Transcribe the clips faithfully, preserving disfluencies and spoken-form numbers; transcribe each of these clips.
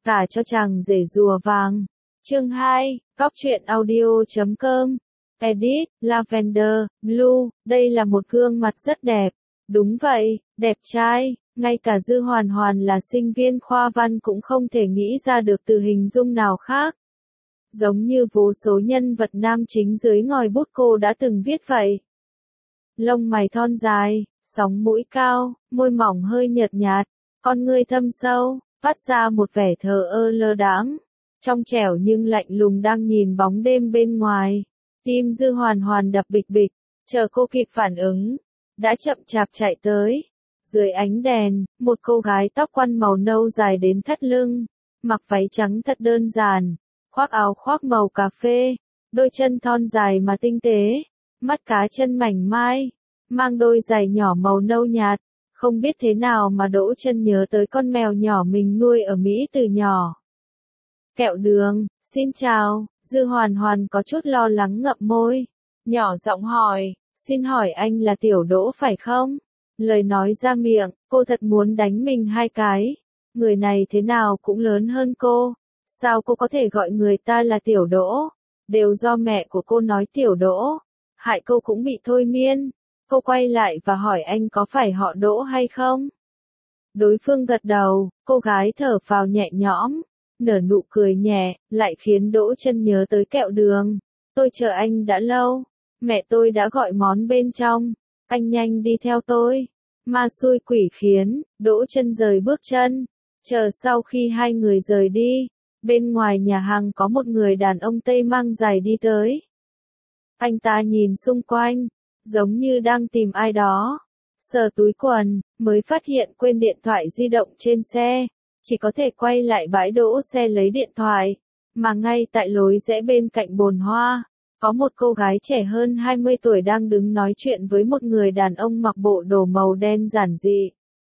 Cả cho chàng rể rùa vàng. Chương hai, Cóc truyện audio chấm com. Edit, Lavender, Blue, đây là một gương mặt rất đẹp. Đúng vậy, đẹp trai, ngay cả Dư Hoàn Hoàn là sinh viên khoa văn cũng không thể nghĩ ra được từ hình dung nào khác. Giống như vô số nhân vật nam chính dưới ngòi bút cô đã từng viết vậy. Lông mày thon dài, sóng mũi cao, môi mỏng hơi nhợt nhạt, con ngươi thâm sâu, phát ra một vẻ thờ ơ lơ đãng, trong trẻo nhưng lạnh lùng đang nhìn bóng đêm bên ngoài. Tim Dư Hoàn Hoàn đập bịch bịch, chờ cô kịp phản ứng, đã chậm chạp chạy tới. Dưới ánh đèn, một cô gái tóc quăn màu nâu dài đến thắt lưng, mặc váy trắng thật đơn giản, khoác áo khoác màu cà phê, đôi chân thon dài mà tinh tế, mắt cá chân mảnh mai, mang đôi giày nhỏ màu nâu nhạt. Không biết thế nào mà Đỗ Chân nhớ tới con mèo nhỏ mình nuôi ở Mỹ từ nhỏ. Kẹo đường, xin chào, Dư Hoàn Hoàn có chút lo lắng ngậm môi, nhỏ giọng hỏi, xin hỏi anh là Tiểu Đỗ phải không? Lời nói ra miệng, cô thật muốn đánh mình hai cái. Người này thế nào cũng lớn hơn cô. Sao cô có thể gọi người ta là Tiểu Đỗ? Đều do mẹ của cô nói Tiểu Đỗ. Hại cô cũng bị thôi miên. Cô quay lại và hỏi anh có phải họ Đỗ hay không? Đối phương gật đầu, cô gái thở phào nhẹ nhõm, nở nụ cười nhẹ, lại khiến Đỗ Chân nhớ tới kẹo đường. Tôi chờ anh đã lâu. Mẹ tôi đã gọi món bên trong. Anh nhanh đi theo tôi. Ma xui quỷ khiến, Đỗ Chân rời bước chân. Chờ sau khi hai người rời đi, bên ngoài nhà hàng có một người đàn ông Tây mang giày đi tới. Anh ta nhìn xung quanh, giống như đang tìm ai đó. Sờ túi quần, mới phát hiện quên điện thoại di động trên xe. Chỉ có thể quay lại bãi đỗ xe lấy điện thoại. Mà ngay tại lối rẽ bên cạnh bồn hoa, có một cô gái trẻ hơn hai mươi tuổi đang đứng nói chuyện với một người đàn ông mặc bộ đồ màu đen giản dị.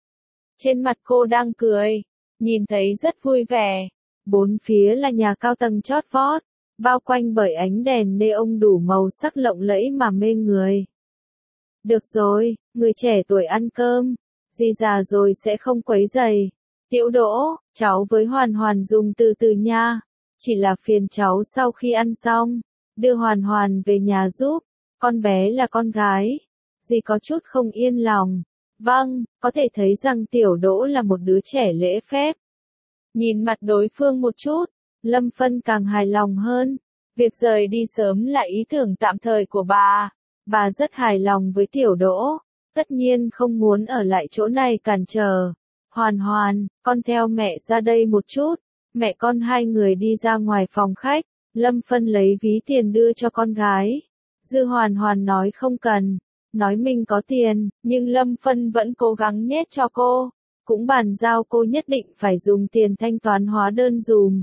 Trên mặt cô đang cười, nhìn thấy rất vui vẻ. Bốn phía là nhà cao tầng chót vót, bao quanh bởi ánh đèn neon đủ màu sắc lộng lẫy mà mê người. Được rồi, người trẻ tuổi ăn cơm, dì già rồi sẽ không quấy rầy. Tiểu Đỗ, cháu với Hoàn Hoàn dùng từ từ nha, chỉ là phiền cháu sau khi ăn xong, đưa Hoàn Hoàn về nhà giúp, con bé là con gái. Dì có chút không yên lòng. Vâng, có thể thấy rằng Tiểu Đỗ là một đứa trẻ lễ phép. Nhìn mặt đối phương một chút, Lâm Phân càng hài lòng hơn. Việc rời đi sớm là ý tưởng tạm thời của bà. Bà rất hài lòng với Tiểu Đỗ, tất nhiên không muốn ở lại chỗ này cản trở. Hoàn Hoàn, con theo mẹ ra đây một chút. Mẹ con hai người đi ra ngoài phòng khách, Lâm Phân lấy ví tiền đưa cho con gái. Dư Hoàn Hoàn nói không cần, nói mình có tiền, nhưng Lâm Phân vẫn cố gắng nhét cho cô, cũng bàn giao cô nhất định phải dùng tiền thanh toán hóa đơn dùm.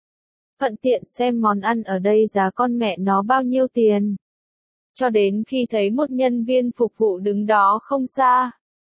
Thuận tiện xem món ăn ở đây giá con mẹ nó bao nhiêu tiền. Cho đến khi thấy một nhân viên phục vụ đứng đó không xa,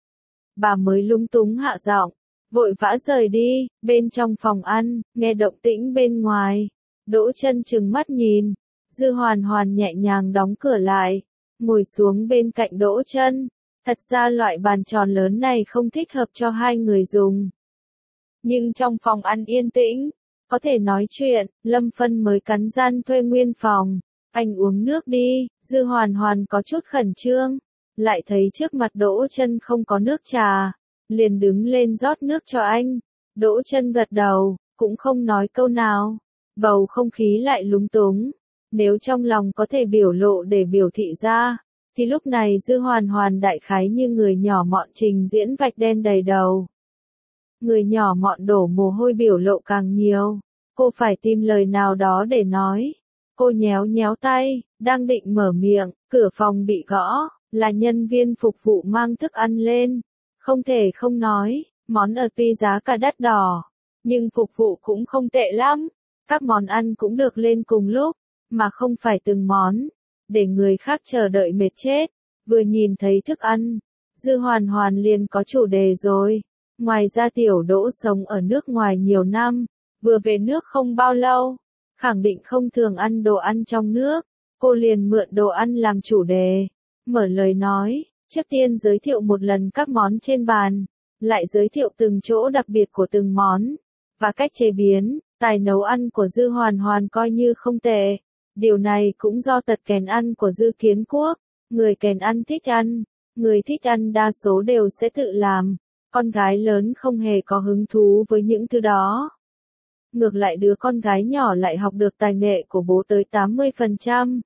bà mới lúng túng hạ giọng, vội vã rời đi. Bên trong phòng ăn, nghe động tĩnh bên ngoài, Đỗ Chân trừng mắt nhìn. Dư Hoàn Hoàn nhẹ nhàng đóng cửa lại, ngồi xuống bên cạnh Đỗ Chân. Thật ra loại bàn tròn lớn này không thích hợp cho hai người dùng. Nhưng trong phòng ăn yên tĩnh, có thể nói chuyện. Lâm Phân mới cắn răng thuê nguyên phòng. Anh uống nước đi. Dư Hoàn Hoàn có chút khẩn trương, lại thấy trước mặt Đỗ Chân không có nước trà, liền đứng lên rót nước cho anh. Đỗ Chân gật đầu, cũng không nói câu nào. Bầu không khí lại lúng túng. Nếu trong lòng có thể biểu lộ để biểu thị ra, thì lúc này Dư Hoàn Hoàn đại khái như người nhỏ mọn trình diễn vạch đen đầy đầu. Người nhỏ mọn đổ mồ hôi biểu lộ càng nhiều. Cô phải tìm lời nào đó để nói. Cô nhéo nhéo tay, đang định mở miệng, cửa phòng bị gõ, là nhân viên phục vụ mang thức ăn lên. Không thể không nói, món ở tuy giá cả đắt đỏ, nhưng phục vụ cũng không tệ lắm. Các món ăn cũng được lên cùng lúc, mà không phải từng món, để người khác chờ đợi mệt chết. Vừa nhìn thấy thức ăn, Dư Hoàn Hoàn liền có chủ đề rồi. Ngoài ra Tiểu Đỗ sống ở nước ngoài nhiều năm, vừa về nước không bao lâu, khẳng định không thường ăn đồ ăn trong nước. Cô liền mượn đồ ăn làm chủ đề, mở lời nói, trước tiên giới thiệu một lần các món trên bàn, lại giới thiệu từng chỗ đặc biệt của từng món. và cách chế biến, tài nấu ăn của Dư Hoàn Hoàn coi như không tệ. Điều này cũng do tật kèn ăn của Dư Kiến Quốc. Người kèn ăn thích ăn, người thích ăn đa số đều sẽ tự làm. Con gái lớn không hề có hứng thú với những thứ đó. Ngược lại đứa con gái nhỏ lại học được tài nghệ của bố tới tám mươi phần trăm.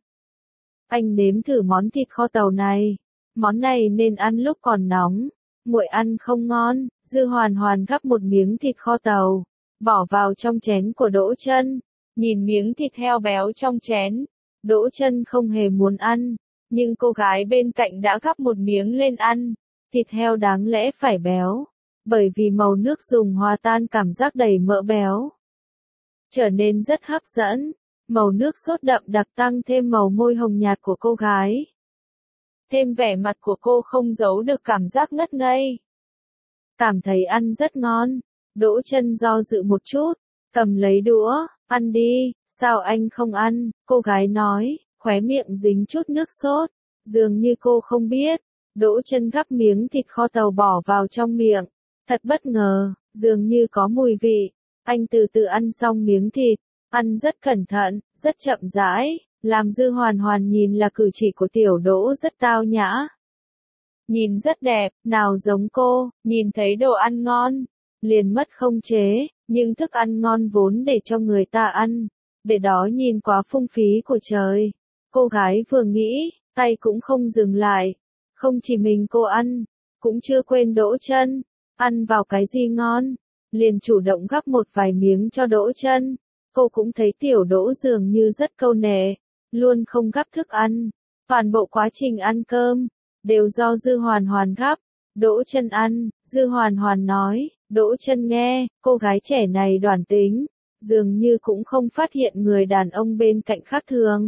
Anh nếm thử món thịt kho tàu này. Món này nên ăn lúc còn nóng. Nguội ăn không ngon. Dư Hoàn Hoàn gắp một miếng thịt kho tàu, bỏ vào trong chén của Đỗ Chân. Nhìn miếng thịt heo béo trong chén, Đỗ Chân không hề muốn ăn, nhưng cô gái bên cạnh đã gắp một miếng lên ăn. Thịt heo đáng lẽ phải béo, bởi vì màu nước dùng hòa tan cảm giác đầy mỡ béo, trở nên rất hấp dẫn. Màu nước sốt đậm đặc tăng thêm màu môi hồng nhạt của cô gái. Thêm vẻ mặt của cô không giấu được cảm giác ngất ngây. Cảm thấy ăn rất ngon. Đỗ Chân do dự một chút, cầm lấy đũa, ăn đi. Sao anh không ăn? Cô gái nói, khóe miệng dính chút nước sốt. Dường như cô không biết. Đỗ Chân gắp miếng thịt kho tàu bỏ vào trong miệng. Thật bất ngờ, dường như có mùi vị. Anh từ từ ăn xong miếng thịt, ăn rất cẩn thận, rất chậm rãi, làm Dư Hoàn Hoàn nhìn là cử chỉ của tiểu Đỗ rất tao nhã. Nhìn rất đẹp, nào giống cô, nhìn thấy đồ ăn ngon, liền mất không chế, nhưng thức ăn ngon vốn để cho người ta ăn, để đó nhìn quá phung phí của trời. Cô gái vừa nghĩ, tay cũng không dừng lại, không chỉ mình cô ăn, cũng chưa quên Đỗ Chân, ăn vào cái gì ngon, liền chủ động gắp một vài miếng cho Đỗ Chân. Cô cũng thấy tiểu Đỗ dường như rất câu nệ, luôn không gắp thức ăn. Toàn bộ quá trình ăn cơm, đều do Dư Hoàn Hoàn gắp. Đỗ Chân ăn, Dư Hoàn Hoàn nói, Đỗ Chân nghe, cô gái trẻ này đoản tính, dường như cũng không phát hiện người đàn ông bên cạnh khác thường.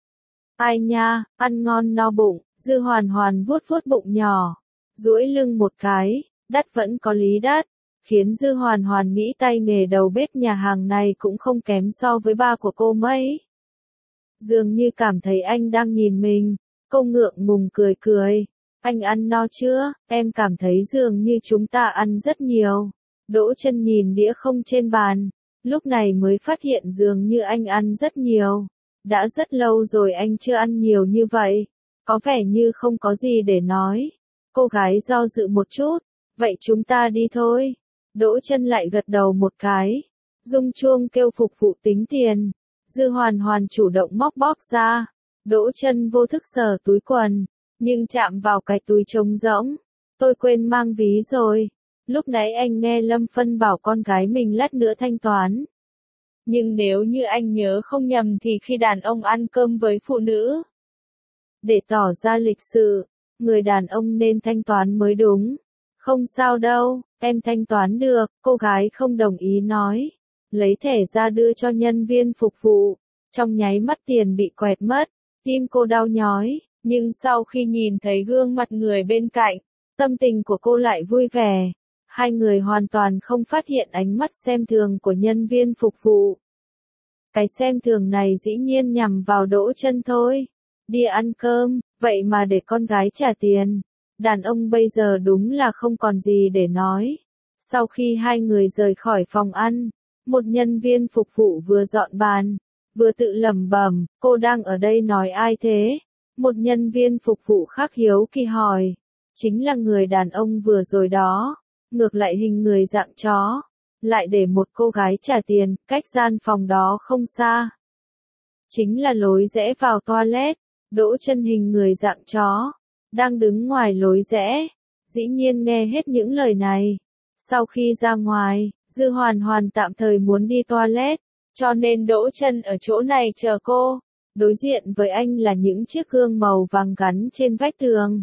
Ai nha, ăn ngon no bụng, Dư Hoàn Hoàn vuốt vuốt bụng nhỏ, duỗi lưng một cái, đắt vẫn có lý đắt. Khiến Dư Hoàn Hoàn nghĩ tay nghề đầu bếp nhà hàng này cũng không kém so với ba của cô mấy. Dường như cảm thấy anh đang nhìn mình, cô ngượng ngùng cười cười. Anh ăn no chưa? Em cảm thấy dường như chúng ta ăn rất nhiều. Đỗ Chân nhìn đĩa không trên bàn, lúc này mới phát hiện dường như anh ăn rất nhiều. Đã rất lâu rồi anh chưa ăn nhiều như vậy, có vẻ như không có gì để nói. Cô gái do dự một chút, vậy chúng ta đi thôi. Đỗ Chân lại gật đầu một cái, rung chuông kêu phục vụ tính tiền. Dư Hoàn Hoàn chủ động móc bóp ra. Đỗ Chân vô thức sờ túi quần, nhưng chạm vào cái túi trống rỗng. Tôi quên mang ví rồi. Lúc nãy anh nghe Lâm Phân bảo con gái mình lát nữa thanh toán. Nhưng nếu như anh nhớ không nhầm thì khi đàn ông ăn cơm với phụ nữ, để tỏ ra lịch sự, người đàn ông nên thanh toán mới đúng. Không sao đâu, em thanh toán được, cô gái không đồng ý nói. Lấy thẻ ra đưa cho nhân viên phục vụ. Trong nháy mắt tiền bị quẹt mất, tim cô đau nhói, nhưng sau khi nhìn thấy gương mặt người bên cạnh, tâm tình của cô lại vui vẻ. Hai người hoàn toàn không phát hiện ánh mắt xem thường của nhân viên phục vụ. Cái xem thường này dĩ nhiên nhằm vào Đỗ Chân thôi. Đi ăn cơm, vậy mà để con gái trả tiền. Đàn ông bây giờ đúng là không còn gì để nói. Sau khi hai người rời khỏi phòng ăn, một nhân viên phục vụ vừa dọn bàn, vừa tự lẩm bẩm, cô đang ở đây nói ai thế? Một nhân viên phục vụ khác hiếu kỳ hỏi, chính là người đàn ông vừa rồi đó, ngược lại hình người dạng chó, lại để một cô gái trả tiền, cách gian phòng đó không xa. Chính là lối rẽ vào toilet. Đỗ Chân hình người dạng chó, đang đứng ngoài lối rẽ, dĩ nhiên nghe hết những lời này. Sau khi ra ngoài, Dư Hoàn Hoàn tạm thời muốn đi toilet, cho nên Đỗ Chân ở chỗ này chờ cô. Đối diện với anh là những chiếc gương màu vàng gắn trên vách tường,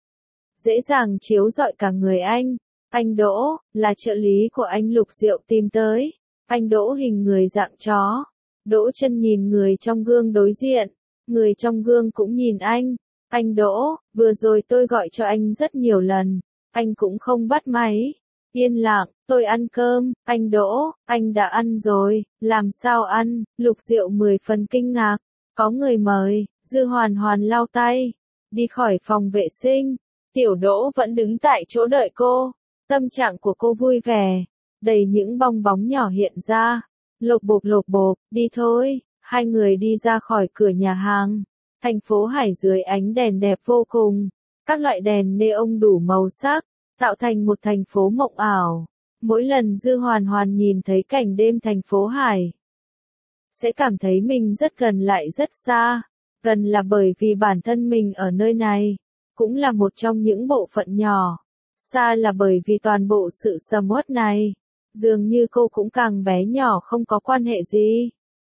dễ dàng chiếu rọi cả người anh. Anh Đỗ, là trợ lý của anh Lục Diệu tìm tới. Anh Đỗ hình người dạng chó. Đỗ Chân nhìn người trong gương đối diện, người trong gương cũng nhìn anh. Anh Đỗ, vừa rồi tôi gọi cho anh rất nhiều lần, anh cũng không bắt máy. Yên lặng, tôi ăn cơm. Anh Đỗ, anh đã ăn rồi, làm sao ăn? Lục Diệu mười phần kinh ngạc. Có người mời. Dư Hoàn Hoàn lau tay, đi khỏi phòng vệ sinh. Tiểu Đỗ vẫn đứng tại chỗ đợi cô. Tâm trạng của cô vui vẻ, đầy những bong bóng nhỏ hiện ra. Lộp bộp lộp bộp, đi thôi, hai người đi ra khỏi cửa nhà hàng. Thành phố Hải dưới ánh đèn đẹp vô cùng, các loại đèn neon đủ màu sắc, tạo thành một thành phố mộng ảo. Mỗi lần Dư Hoàn Hoàn nhìn thấy cảnh đêm thành phố Hải, sẽ cảm thấy mình rất gần lại rất xa. Gần là bởi vì bản thân mình ở nơi này, cũng là một trong những bộ phận nhỏ. Xa là bởi vì toàn bộ sự sầm uất này, dường như cô cũng càng bé nhỏ không có quan hệ gì.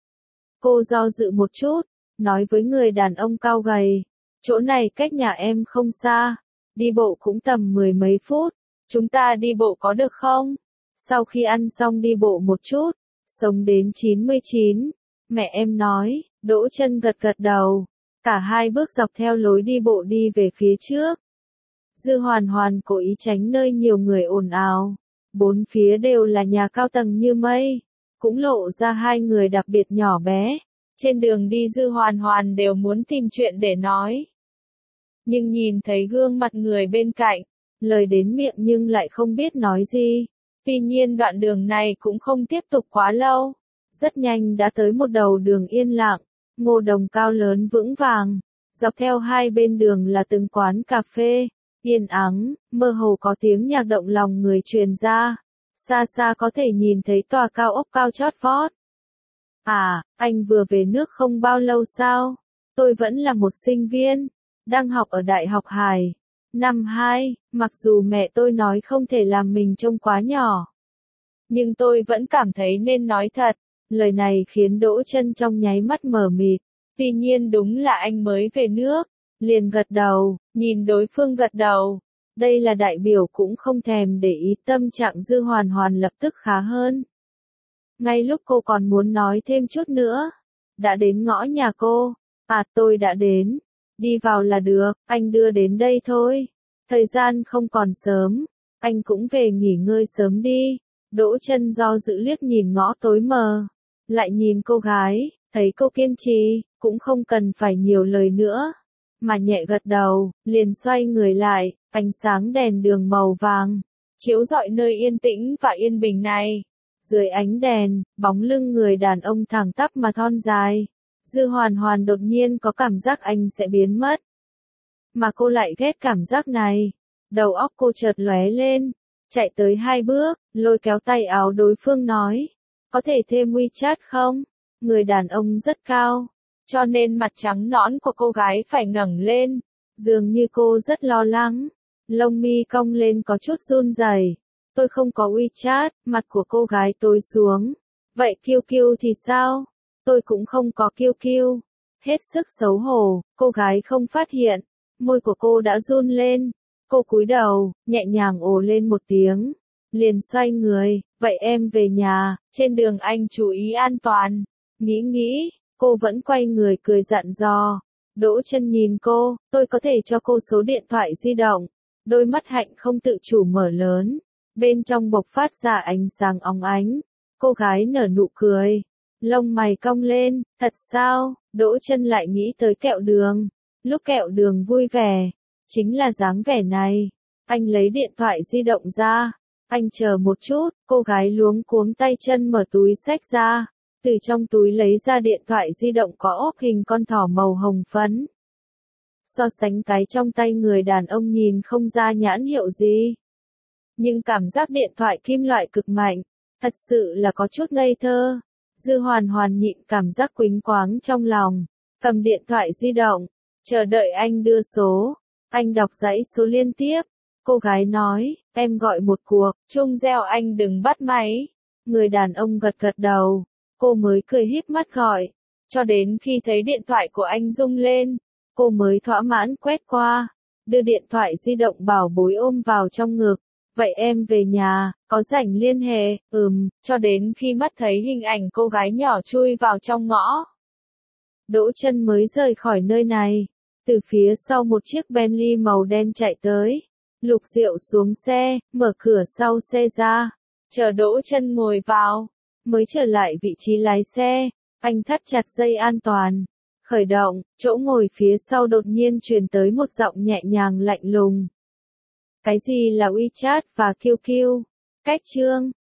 Cô do dự một chút, nói với người đàn ông cao gầy, chỗ này cách nhà em không xa, đi bộ cũng tầm mười mấy phút, chúng ta đi bộ có được không? Sau khi ăn xong đi bộ một chút, sống đến chín mươi chín, mẹ em nói. Đỗ Chân gật gật đầu, cả hai bước dọc theo lối đi bộ đi về phía trước. Dư Hoàn Hoàn cố ý tránh nơi nhiều người ồn ào, bốn phía đều là nhà cao tầng như mây, cũng lộ ra hai người đặc biệt nhỏ bé. Trên đường đi Dư Hoàn Hoàn đều muốn tìm chuyện để nói. Nhưng nhìn thấy gương mặt người bên cạnh, lời đến miệng nhưng lại không biết nói gì. Tuy nhiên đoạn đường này cũng không tiếp tục quá lâu. Rất nhanh đã tới một đầu đường yên lặng, ngô đồng cao lớn vững vàng. Dọc theo hai bên đường là từng quán cà phê, yên ắng, mơ hồ có tiếng nhạc động lòng người truyền ra. Xa xa có thể nhìn thấy tòa cao ốc cao chót vót. À, anh vừa về nước không bao lâu sao? Tôi vẫn là một sinh viên, đang học ở Đại học Hải. Năm hai, mặc dù mẹ tôi nói không thể làm mình trông quá nhỏ, nhưng tôi vẫn cảm thấy nên nói thật. Lời này khiến Đỗ Chân trong nháy mắt mờ mịt. Tuy nhiên đúng là anh mới về nước, liền gật đầu, nhìn đối phương gật đầu. Đây là đại biểu cũng không thèm để ý, tâm trạng Dư Hoàn Hoàn lập tức khá hơn. Ngay lúc cô còn muốn nói thêm chút nữa, đã đến ngõ nhà cô. À, tôi đã đến. Đi vào là được, anh đưa đến đây thôi. Thời gian không còn sớm, anh cũng về nghỉ ngơi sớm đi. Đỗ Chân do dự liếc nhìn ngõ tối mờ, lại nhìn cô gái, thấy cô kiên trì, cũng không cần phải nhiều lời nữa, mà nhẹ gật đầu, liền xoay người lại. Ánh sáng đèn đường màu vàng chiếu rọi nơi yên tĩnh và yên bình này. Dưới ánh đèn, bóng lưng người đàn ông thẳng tắp mà thon dài. Dư Hoàn Hoàn đột nhiên có cảm giác anh sẽ biến mất. Mà cô lại ghét cảm giác này. Đầu óc cô chợt lóe lên, chạy tới hai bước, lôi kéo tay áo đối phương nói. Có thể thêm WeChat không? Người đàn ông rất cao, cho nên mặt trắng nõn của cô gái phải ngẩng lên. Dường như cô rất lo lắng. Lông mi cong lên có chút run rẩy. Tôi không có WeChat, mặt của cô gái tối xuống. Vậy quy quy thì sao? Tôi cũng không có quy quy. Hết sức xấu hổ, cô gái không phát hiện. Môi của cô đã run lên. Cô cúi đầu, nhẹ nhàng ồ lên một tiếng. Liền xoay người, vậy em về nhà, trên đường anh chú ý an toàn. Nghĩ nghĩ, cô vẫn quay người cười dặn dò. Đỗ Chân nhìn cô, tôi có thể cho cô số điện thoại di động. Đôi mắt hạnh không tự chủ mở lớn, bên trong bộc phát ra ánh sáng óng ánh. Cô gái nở nụ cười, lông mày cong lên, thật sao? Đỗ Chân lại nghĩ tới kẹo đường. Lúc kẹo đường vui vẻ, chính là dáng vẻ này. Anh lấy điện thoại di động ra. Anh chờ một chút, cô gái luống cuống tay chân mở túi xách ra. Từ trong túi lấy ra điện thoại di động có ốp hình con thỏ màu hồng phấn. So sánh cái trong tay người đàn ông nhìn không ra nhãn hiệu gì. Nhưng cảm giác điện thoại kim loại cực mạnh, thật sự là có chút ngây thơ. Dư Hoàn Hoàn nhịn cảm giác quĩnh quáng trong lòng, cầm điện thoại di động, chờ đợi anh đưa số. Anh đọc dãy số liên tiếp. Cô gái nói, em gọi một cuộc, chung reo anh đừng bắt máy. Người đàn ông gật gật đầu, cô mới cười híp mắt gọi. Cho đến khi thấy điện thoại của anh rung lên, cô mới thỏa mãn quét qua, đưa điện thoại di động bảo bối ôm vào trong ngực. Vậy em về nhà, có rảnh liên hệ, ừm, cho đến khi mắt thấy hình ảnh cô gái nhỏ chui vào trong ngõ. Đỗ Chân mới rời khỏi nơi này. Từ phía sau một chiếc Bentley màu đen chạy tới. Lục Diệu xuống xe, mở cửa sau xe ra, chờ Đỗ Chân ngồi vào, mới trở lại vị trí lái xe. Anh thắt chặt dây an toàn, khởi động, chỗ ngồi phía sau đột nhiên truyền tới một giọng nhẹ nhàng lạnh lùng. Cái gì là WeChat và quy quy? Cách chương